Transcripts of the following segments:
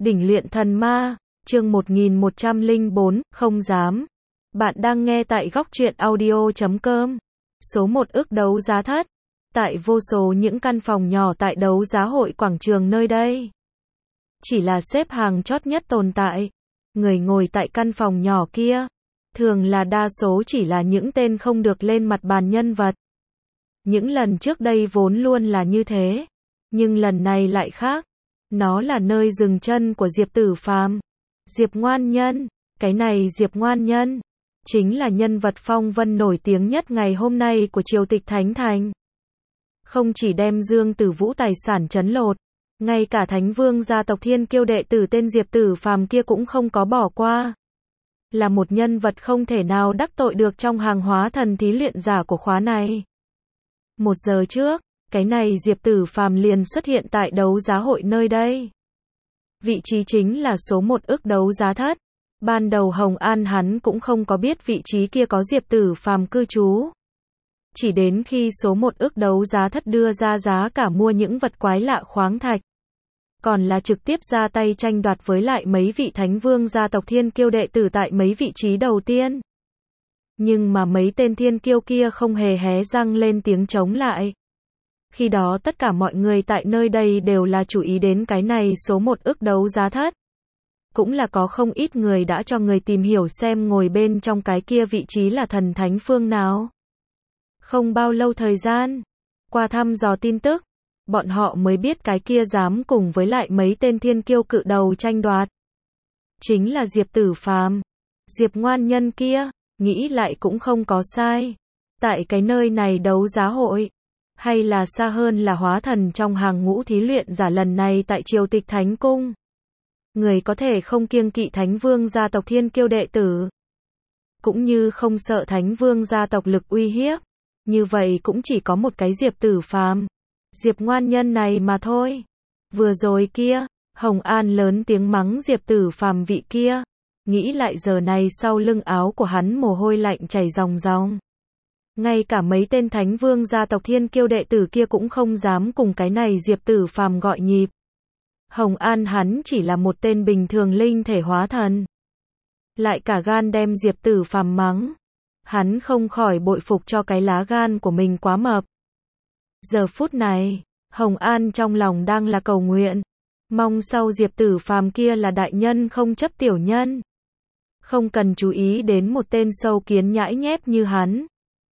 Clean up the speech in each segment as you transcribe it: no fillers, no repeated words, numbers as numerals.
Đỉnh luyện thần ma, chương 1104, không dám. Bạn đang nghe tại góc truyện audio.com. Số 1 ức đấu giá thất. Tại vô số những căn phòng nhỏ tại đấu giá hội quảng trường nơi đây. Chỉ là xếp hàng chót nhất tồn tại. Người ngồi tại căn phòng nhỏ kia. Thường là đa số chỉ là những tên không được lên mặt bàn nhân vật. Những lần trước đây vốn luôn là như thế. Nhưng lần này lại khác. Nó là nơi dừng chân của Diệp Tử Phàm. Diệp Ngoan Nhân. Cái này Diệp Ngoan Nhân chính là nhân vật phong vân nổi tiếng nhất ngày hôm nay của triều tịch Thánh Thành. Không chỉ đem Dương Tử Vũ tài sản trấn lột, ngay cả Thánh Vương gia tộc Thiên Kiêu đệ tử tên Diệp Tử Phàm kia cũng không có bỏ qua. Là một nhân vật không thể nào đắc tội được trong hàng hóa thần thí luyện giả của khóa này. 1 giờ trước, cái này Diệp Tử Phàm liền xuất hiện tại đấu giá hội nơi đây. Vị trí chính là số 1 ức đấu giá thất. Ban đầu Hồng An hắn cũng không có biết vị trí kia có Diệp Tử Phàm cư trú. Chỉ đến khi số 1 ức đấu giá thất đưa ra giá cả mua những vật quái lạ khoáng thạch. Còn là trực tiếp ra tay tranh đoạt với lại mấy vị Thánh Vương gia tộc Thiên Kiêu đệ tử tại mấy vị trí đầu tiên. Nhưng mà mấy tên Thiên Kiêu kia không hề hé răng lên tiếng chống lại. Khi đó tất cả mọi người tại nơi đây đều là chú ý đến cái này số 1 ức đấu giá thất. Cũng là có không ít người đã cho người tìm hiểu xem ngồi bên trong cái kia vị trí là thần thánh phương nào. Không bao lâu thời gian, qua thăm dò tin tức, bọn họ mới biết cái kia dám cùng với lại mấy tên Thiên Kiêu cự đầu tranh đoạt. Chính là Diệp Tử Phàm. Diệp Ngoan Nhân kia, nghĩ lại cũng không có sai. Tại cái nơi này đấu giá hội, hay là xa hơn là hóa thần trong hàng ngũ thí luyện giả lần này tại triều tịch Thánh Cung. Người có thể không kiêng kỵ Thánh Vương gia tộc Thiên Kiêu đệ tử. Cũng như không sợ Thánh Vương gia tộc lực uy hiếp. Như vậy cũng chỉ có một cái Diệp Tử Phàm. Diệp Ngoan Nhân này mà thôi. Vừa rồi kia, Hồng An lớn tiếng mắng Diệp Tử Phàm vị kia. Nghĩ lại giờ này sau lưng áo của hắn mồ hôi lạnh chảy ròng ròng. Ngay cả mấy tên Thánh Vương gia tộc Thiên Kiêu đệ tử kia cũng không dám cùng cái này Diệp Tử Phàm gọi nhịp. Hồng An hắn chỉ là một tên bình thường linh thể hóa thần. Lại cả gan đem Diệp Tử Phàm mắng. Hắn không khỏi bội phục cho cái lá gan của mình quá mập. Giờ phút này, Hồng An trong lòng đang là cầu nguyện. Mong sau Diệp Tử Phàm kia là đại nhân không chấp tiểu nhân. Không cần chú ý đến một tên sâu kiến nhãi nhép như hắn.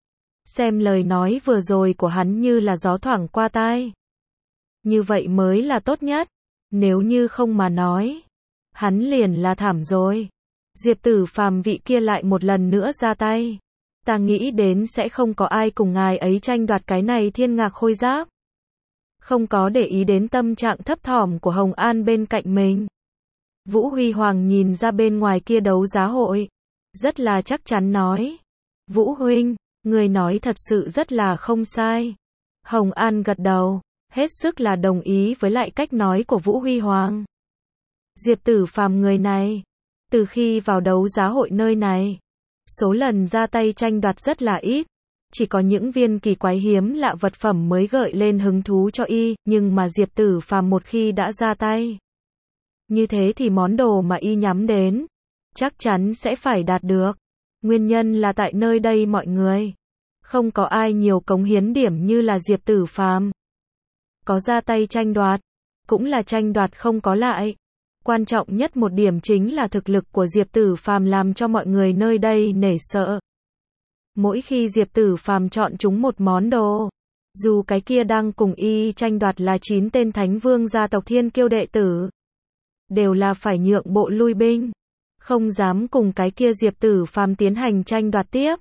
Xem lời nói vừa rồi của hắn như là gió thoảng qua tai. Như vậy mới là tốt nhất. Nếu như không mà nói, hắn liền là thảm rồi. Diệp Tử Phàm vị kia lại một lần nữa ra tay. Ta nghĩ đến sẽ không có ai cùng ngài ấy tranh đoạt cái này thiên ngạc khôi giáp. Không có để ý đến tâm trạng thấp thỏm của Hồng An bên cạnh mình. Vũ Huy Hoàng nhìn ra bên ngoài kia đấu giá hội. Rất là chắc chắn nói. Vũ Huynh, người nói thật sự rất là không sai. Hồng An gật đầu. Hết sức là đồng ý với lại cách nói của Vũ Huy Hoàng. Diệp Tử Phàm người này, từ khi vào đấu giá hội nơi này, số lần ra tay tranh đoạt rất là ít. Chỉ có những viên kỳ quái hiếm lạ vật phẩm mới gợi lên hứng thú cho y, nhưng mà Diệp Tử Phàm một khi đã ra tay. Như thế thì món đồ mà y nhắm đến, chắc chắn sẽ phải đạt được. Nguyên nhân là tại nơi đây mọi người, không có ai nhiều cống hiến điểm như là Diệp Tử Phàm. Có ra tay tranh đoạt, cũng là tranh đoạt không có lại. Quan trọng nhất một điểm chính là thực lực của Diệp Tử Phàm làm cho mọi người nơi đây nể sợ. Mỗi khi Diệp Tử Phàm chọn chúng một món đồ, dù cái kia đang cùng y tranh đoạt là 9 tên Thánh Vương gia tộc Thiên Kiêu đệ tử, đều là phải nhượng bộ lui binh, không dám cùng cái kia Diệp Tử Phàm tiến hành tranh đoạt tiếp.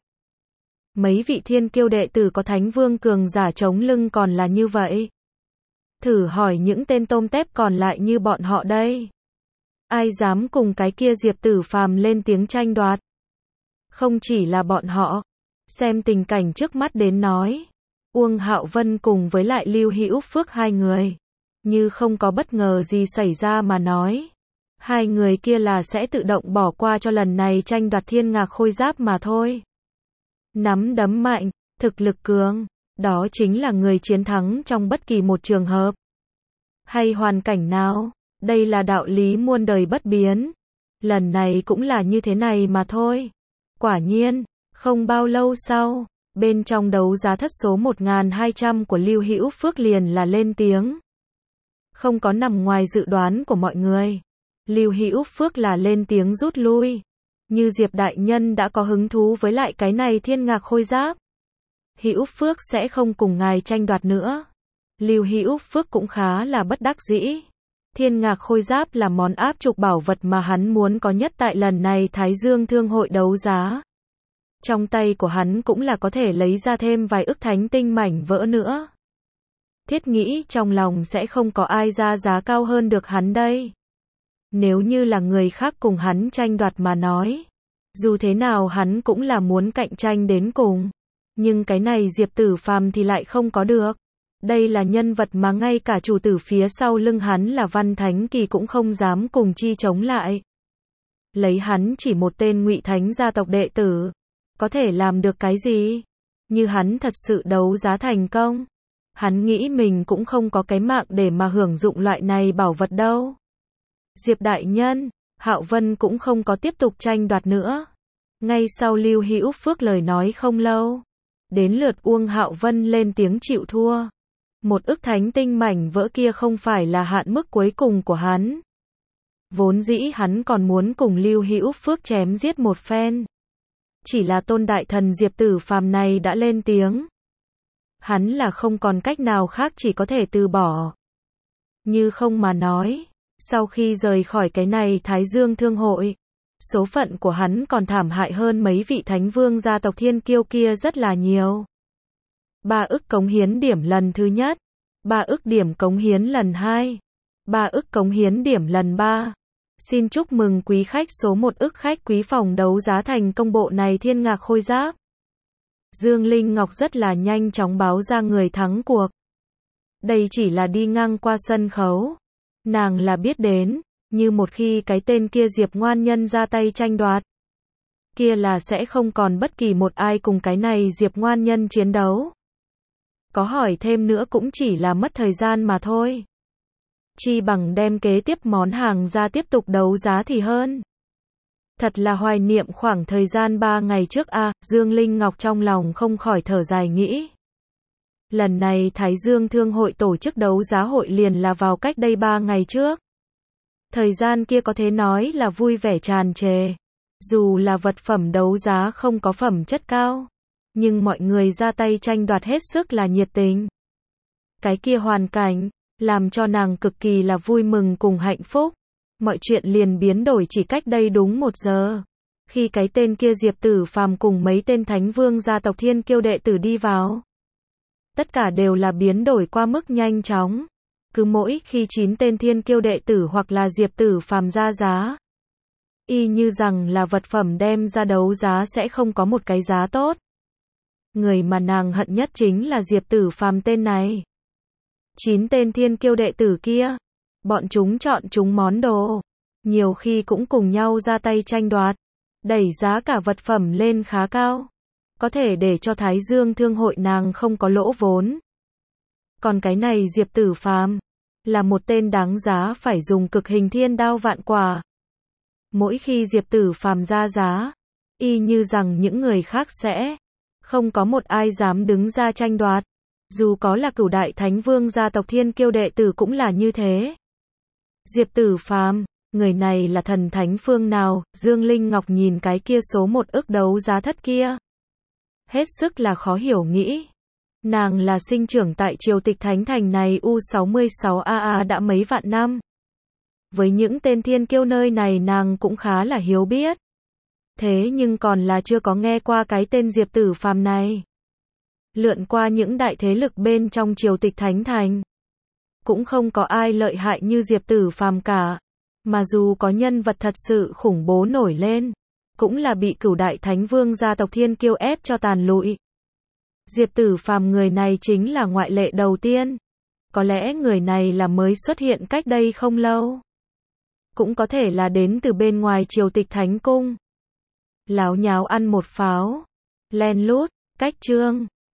Mấy vị Thiên Kiêu đệ tử có Thánh Vương cường giả chống lưng còn là như vậy. Thử hỏi những tên tôm tép còn lại như bọn họ đây. Ai dám cùng cái kia Diệp Tử Phàm lên tiếng tranh đoạt? Không chỉ là bọn họ. Xem tình cảnh trước mắt đến nói. Uông Hạo Vân cùng với lại Lưu Hữu Phước hai người. Như không có bất ngờ gì xảy ra mà nói. Hai người kia là sẽ tự động bỏ qua cho lần này tranh đoạt thiên ngạc khôi giáp mà thôi. Nắm đấm mạnh, thực lực cường. Đó chính là người chiến thắng trong bất kỳ một trường hợp hay hoàn cảnh nào. Đây là đạo lý muôn đời bất biến. Lần này cũng là như thế này mà thôi. Quả nhiên, không bao lâu sau, bên trong đấu giá thất số 1200 của Lưu Hữu Phước liền là lên tiếng. Không có nằm ngoài dự đoán của mọi người. Lưu Hữu Phước là lên tiếng rút lui. Như Diệp đại nhân đã có hứng thú với lại cái này thiên ngạc khôi giáp. Hữu Phước sẽ không cùng ngài tranh đoạt nữa. Lưu Hữu Phước cũng khá là bất đắc dĩ. Thiên ngạc khôi giáp là món áp trục bảo vật mà hắn muốn có nhất tại lần này Thái Dương Thương hội đấu giá. Trong tay của hắn cũng là có thể lấy ra thêm vài ức thánh tinh mảnh vỡ nữa. Thiết nghĩ trong lòng sẽ không có ai ra giá cao hơn được hắn đây. Nếu như là người khác cùng hắn tranh đoạt mà nói, dù thế nào hắn cũng là muốn cạnh tranh đến cùng. Nhưng cái này Diệp Tử Phàm thì lại không có được. Đây là nhân vật mà ngay cả chủ tử phía sau lưng hắn là Văn Thánh Kỳ cũng không dám cùng chi chống lại. Lấy hắn chỉ một tên Ngụy Thánh gia tộc đệ tử, có thể làm được cái gì? Như hắn thật sự đấu giá thành công, hắn nghĩ mình cũng không có cái mạng để mà hưởng dụng loại này bảo vật đâu. Diệp đại nhân, Hạo Vân cũng không có tiếp tục tranh đoạt nữa. Ngay sau Lưu Hữu Phước lời nói không lâu, đến lượt Uông Hạo Vân lên tiếng chịu thua. Một ức thánh tinh mảnh vỡ kia không phải là hạn mức cuối cùng của hắn. Vốn dĩ hắn còn muốn cùng Lưu Hữu Phước chém giết một phen. Chỉ là tôn đại thần Diệp Tử Phàm này đã lên tiếng. Hắn là không còn cách nào khác, chỉ có thể từ bỏ. Như không mà nói, sau khi rời khỏi cái này Thái Dương Thương hội, số phận của hắn còn thảm hại hơn mấy vị thánh vương gia tộc thiên kiêu kia rất là nhiều. 3 ức cống hiến điểm lần thứ nhất, 3 ức điểm cống hiến lần 2, 3 ức cống hiến điểm lần 3. Xin chúc mừng quý khách số 1 ức khách quý phòng đấu giá thành công bộ này thiên ngạc khôi giáp. Dương Linh Ngọc rất là nhanh chóng báo ra người thắng cuộc. Đây chỉ là đi ngang qua sân khấu. Nàng là biết đến, như một khi cái tên kia Diệp Ngoan Nhân ra tay tranh đoạt, kia là sẽ không còn bất kỳ một ai cùng cái này Diệp Ngoan Nhân chiến đấu. Có hỏi thêm nữa cũng chỉ là mất thời gian mà thôi. Chi bằng đem kế tiếp món hàng ra tiếp tục đấu giá thì hơn. Thật là hoài niệm khoảng thời gian 3 ngày trước a, Dương Linh Ngọc trong lòng không khỏi thở dài nghĩ. Lần này Thái Dương Thương hội tổ chức đấu giá hội liền là vào cách đây 3 ngày trước. Thời gian kia có thể nói là vui vẻ tràn trề. Dù là vật phẩm đấu giá không có phẩm chất cao, nhưng mọi người ra tay tranh đoạt hết sức là nhiệt tình. Cái kia hoàn cảnh, làm cho nàng cực kỳ là vui mừng cùng hạnh phúc. Mọi chuyện liền biến đổi chỉ cách đây đúng 1 giờ. Khi cái tên kia Diệp Tử Phàm cùng mấy tên thánh vương gia tộc thiên kiêu đệ tử đi vào, tất cả đều là biến đổi qua mức nhanh chóng. Cứ mỗi khi 9 tên thiên kiêu đệ tử hoặc là Diệp Tử Phàm ra giá, y như rằng là vật phẩm đem ra đấu giá sẽ không có một cái giá tốt. Người mà nàng hận nhất chính là Diệp Tử Phàm tên này. 9 tên thiên kiêu đệ tử kia, bọn chúng chọn chúng món đồ, nhiều khi cũng cùng nhau ra tay tranh đoạt, đẩy giá cả vật phẩm lên khá cao, có thể để cho Thái Dương Thương hội nàng không có lỗ vốn. Còn cái này Diệp Tử Phàm là một tên đáng giá phải dùng cực hình thiên đao vạn quả. Mỗi khi Diệp Tử Phàm ra giá, y như rằng những người khác sẽ không có một ai dám đứng ra tranh đoạt. Dù có là cửu đại thánh vương gia tộc thiên kiêu đệ tử cũng là như thế. Diệp Tử Phàm, người này là thần thánh phương nào? Dương Linh Ngọc nhìn cái kia số 1 ức đấu giá thất kia, hết sức là khó hiểu nghĩ. Nàng là sinh trưởng tại triều tịch thánh thành này U66AA đã mấy vạn năm. Với những tên thiên kiêu nơi này nàng cũng khá là hiếu biết. Thế nhưng còn là chưa có nghe qua cái tên Diệp Tử Phàm này. Lượn qua những đại thế lực bên trong triều tịch thánh thành, cũng không có ai lợi hại như Diệp Tử Phàm cả. Mà dù có nhân vật thật sự khủng bố nổi lên, cũng là bị cửu đại thánh vương gia tộc thiên kiêu ép cho tàn lụi. Diệp Tử Phàm người này chính là ngoại lệ đầu tiên. Có lẽ người này là mới xuất hiện cách đây không lâu. Cũng có thể là đến từ bên ngoài triều tịch thánh cung. Láo nháo ăn một pháo. Len lút, cách chương.